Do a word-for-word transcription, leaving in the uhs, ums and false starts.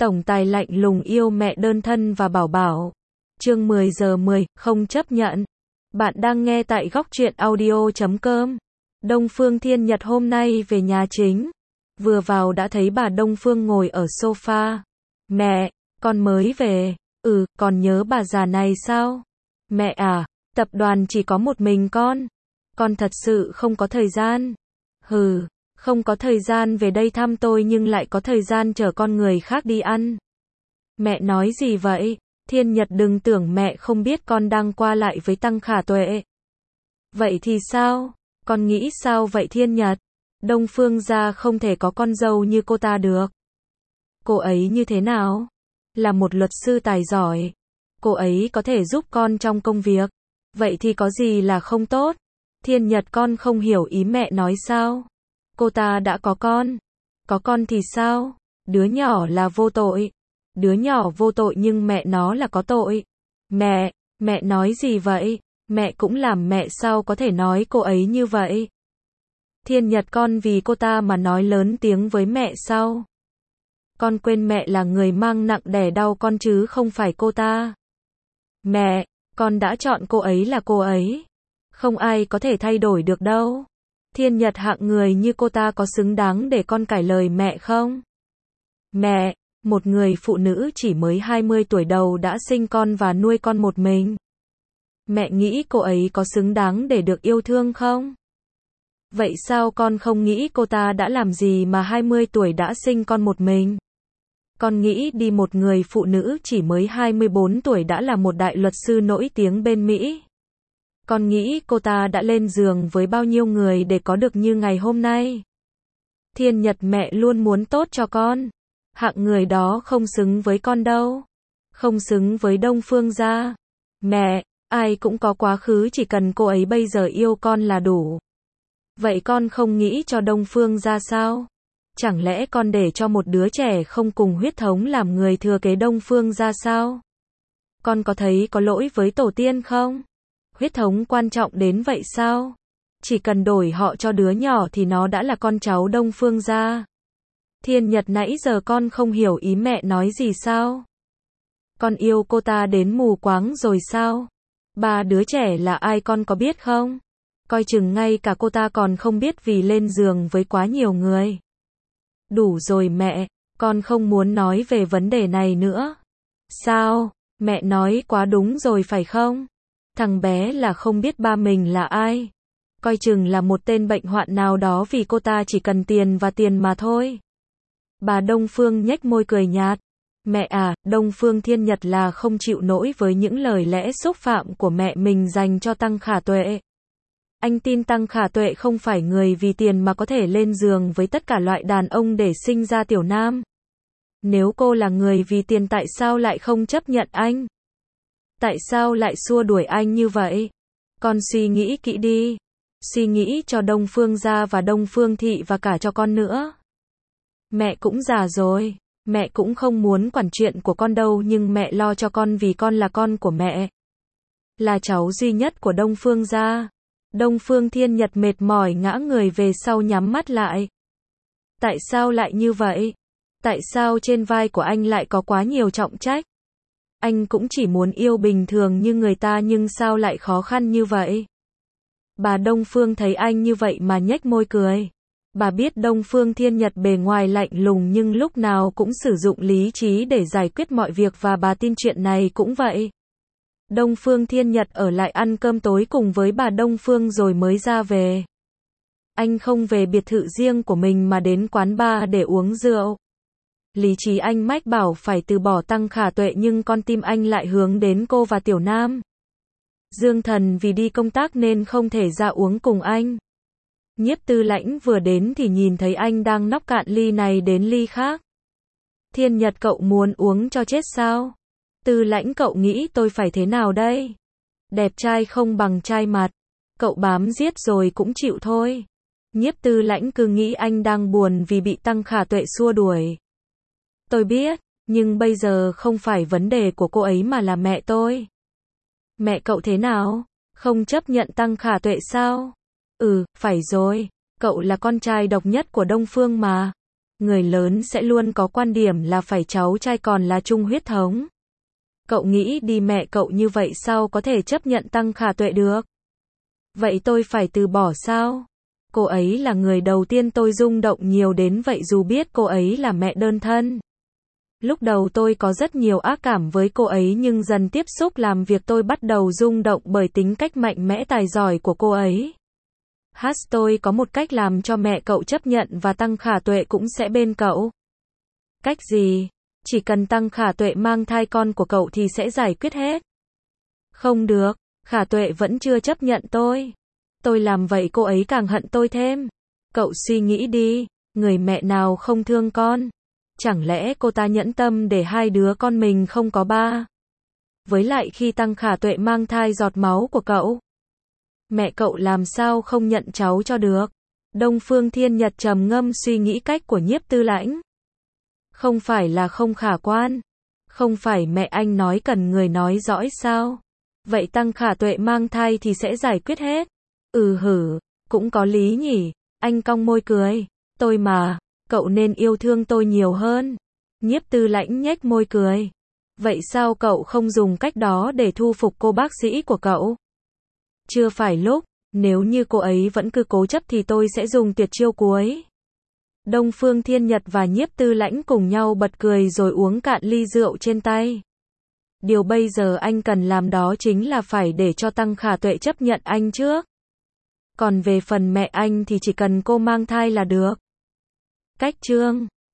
Tổng tài lạnh lùng yêu mẹ đơn thân và bảo bảo. Chương mười giờ mười, không chấp nhận. Bạn đang nghe tại góc truyện audio chấm com. Đông Phương Thiên Nhật hôm nay về nhà chính. Vừa vào đã thấy bà Đông Phương ngồi ở sofa. Mẹ, con mới về. Ừ, còn nhớ bà già này sao? Mẹ à, tập đoàn chỉ có một mình con. Con thật sự không có thời gian. Hừ, không có thời gian về đây thăm tôi nhưng lại có thời gian chở con người khác đi ăn. Mẹ nói gì vậy? Thiên Nhật đừng tưởng mẹ không biết con đang qua lại với Tăng Khả Tuệ. Vậy thì sao? Con nghĩ sao vậy Thiên Nhật? Đông Phương gia không thể có con dâu như cô ta được. Cô ấy như thế nào? Là một luật sư tài giỏi. Cô ấy có thể giúp con trong công việc. Vậy thì có gì là không tốt? Thiên Nhật con không hiểu ý mẹ nói sao? Cô ta đã có con. Có con thì sao? Đứa nhỏ là vô tội. Đứa nhỏ vô tội nhưng mẹ nó là có tội. Mẹ, mẹ nói gì vậy? Mẹ cũng làm mẹ sao có thể nói cô ấy như vậy? Thiên Nhật con vì cô ta mà nói lớn tiếng với mẹ sao? Con quên mẹ là người mang nặng đẻ đau con chứ không phải cô ta. Mẹ, con đã chọn cô ấy là cô ấy. Không ai có thể thay đổi được đâu. Thiên Nhật hạng người như cô ta có xứng đáng để con cãi lời mẹ không? Mẹ, một người phụ nữ chỉ mới hai mươi tuổi đầu đã sinh con và nuôi con một mình. Mẹ nghĩ cô ấy có xứng đáng để được yêu thương không? Vậy sao con không nghĩ cô ta đã làm gì mà hai mươi tuổi đã sinh con một mình? Con nghĩ đi một người phụ nữ chỉ mới hai mươi bốn tuổi đã là một đại luật sư nổi tiếng bên Mỹ. Con nghĩ cô ta đã lên giường với bao nhiêu người để có được như ngày hôm nay. Thiên Nhật mẹ luôn muốn tốt cho con. Hạng người đó không xứng với con đâu. Không xứng với Đông Phương gia. Mẹ, ai cũng có quá khứ chỉ cần cô ấy bây giờ yêu con là đủ. Vậy con không nghĩ cho Đông Phương gia sao? Chẳng lẽ con để cho một đứa trẻ không cùng huyết thống làm người thừa kế Đông Phương gia sao? Con có thấy có lỗi với tổ tiên không? Huyết thống quan trọng đến vậy sao? Chỉ cần đổi họ cho đứa nhỏ thì nó đã là con cháu Đông Phương gia. Thiên Nhật nãy giờ con không hiểu ý mẹ nói gì sao? Con yêu cô ta đến mù quáng rồi sao? Ba đứa trẻ là ai con có biết không? Coi chừng ngay cả cô ta còn không biết vì lên giường với quá nhiều người. Đủ rồi mẹ, con không muốn nói về vấn đề này nữa. Sao? Mẹ nói quá đúng rồi phải không? Thằng bé là không biết ba mình là ai. Coi chừng là một tên bệnh hoạn nào đó vì cô ta chỉ cần tiền và tiền mà thôi. Bà Đông Phương nhếch môi cười nhạt. Mẹ à, Đông Phương Thiên Nhật là không chịu nổi với những lời lẽ xúc phạm của mẹ mình dành cho Tăng Khả Tuệ. Anh tin Tăng Khả Tuệ không phải người vì tiền mà có thể lên giường với tất cả loại đàn ông để sinh ra tiểu nam. Nếu cô là người vì tiền tại sao lại không chấp nhận anh? Tại sao lại xua đuổi anh như vậy? Con suy nghĩ kỹ đi. Suy nghĩ cho Đông Phương gia và Đông Phương thị và cả cho con nữa. Mẹ cũng già rồi. Mẹ cũng không muốn quản chuyện của con đâu nhưng mẹ lo cho con vì con là con của mẹ. Là cháu duy nhất của Đông Phương gia. Đông Phương Thiên Nhật mệt mỏi ngã người về sau nhắm mắt lại. Tại sao lại như vậy? Tại sao trên vai của anh lại có quá nhiều trọng trách? Anh cũng chỉ muốn yêu bình thường như người ta nhưng sao lại khó khăn như vậy? Bà Đông Phương thấy anh như vậy mà nhếch môi cười. Bà biết Đông Phương Thiên Nhật bề ngoài lạnh lùng nhưng lúc nào cũng sử dụng lý trí để giải quyết mọi việc và bà tin chuyện này cũng vậy. Đông Phương Thiên Nhật ở lại ăn cơm tối cùng với bà Đông Phương rồi mới ra về. Anh không về biệt thự riêng của mình mà đến quán bar để uống rượu. Lý trí anh mách bảo phải từ bỏ Tăng Khả Tuệ nhưng con tim anh lại hướng đến cô và Tiểu Nam. Dương Thần vì đi công tác nên không thể ra uống cùng anh. Nhiếp Tư Lãnh vừa đến thì nhìn thấy anh đang nốc cạn ly này đến ly khác. Thiên Nhật cậu muốn uống cho chết sao? Tư Lãnh cậu nghĩ tôi phải thế nào đây? Đẹp trai không bằng trai mặt. Cậu bám giết rồi cũng chịu thôi. Nhiếp Tư Lãnh cứ nghĩ anh đang buồn vì bị Tăng Khả Tuệ xua đuổi. Tôi biết, nhưng bây giờ không phải vấn đề của cô ấy mà là mẹ tôi. Mẹ cậu thế nào? Không chấp nhận Tăng Khả Tuệ sao? Ừ, phải rồi, cậu là con trai độc nhất của Đông Phương mà. Người lớn sẽ luôn có quan điểm là phải cháu trai còn là chung huyết thống. Cậu nghĩ đi mẹ cậu như vậy sao có thể chấp nhận Tăng Khả Tuệ được? Vậy tôi phải từ bỏ sao? Cô ấy là người đầu tiên tôi rung động nhiều đến vậy dù biết cô ấy là mẹ đơn thân. Lúc đầu tôi có rất nhiều ác cảm với cô ấy nhưng dần tiếp xúc làm việc tôi bắt đầu rung động bởi tính cách mạnh mẽ tài giỏi của cô ấy. Hát tôi có một cách làm cho mẹ cậu chấp nhận và Tăng Khả Tuệ cũng sẽ bên cậu. Cách gì? Chỉ cần Tăng Khả Tuệ mang thai con của cậu thì sẽ giải quyết hết. Không được, Khả Tuệ vẫn chưa chấp nhận tôi. Tôi làm vậy cô ấy càng hận tôi thêm. Cậu suy nghĩ đi, người mẹ nào không thương con? Chẳng lẽ cô ta nhẫn tâm để hai đứa con mình không có ba? Với lại khi Tăng Khả Tuệ mang thai giọt máu của cậu, mẹ cậu làm sao không nhận cháu cho được? Đông Phương Thiên Nhật trầm ngâm suy nghĩ cách của Nhiếp Tư Lãnh. Không phải là không khả quan. Không phải mẹ anh nói cần người nói dõi sao? Vậy Tăng Khả Tuệ mang thai thì sẽ giải quyết hết. Ừ hử, cũng có lý nhỉ. Anh cong môi cười. Tôi mà, cậu nên yêu thương tôi nhiều hơn. Nhiếp Tư Lãnh nhếch môi cười. Vậy sao cậu không dùng cách đó để thu phục cô bác sĩ của cậu? Chưa phải lúc, nếu như cô ấy vẫn cứ cố chấp thì tôi sẽ dùng tuyệt chiêu cuối. Đông Phương Thiên Nhật và Nhiếp Tư Lãnh cùng nhau bật cười rồi uống cạn ly rượu trên tay. Điều bây giờ anh cần làm đó chính là phải để cho Tăng Khả Tuệ chấp nhận anh trước. Còn về phần mẹ anh thì chỉ cần cô mang thai là được. Cách chương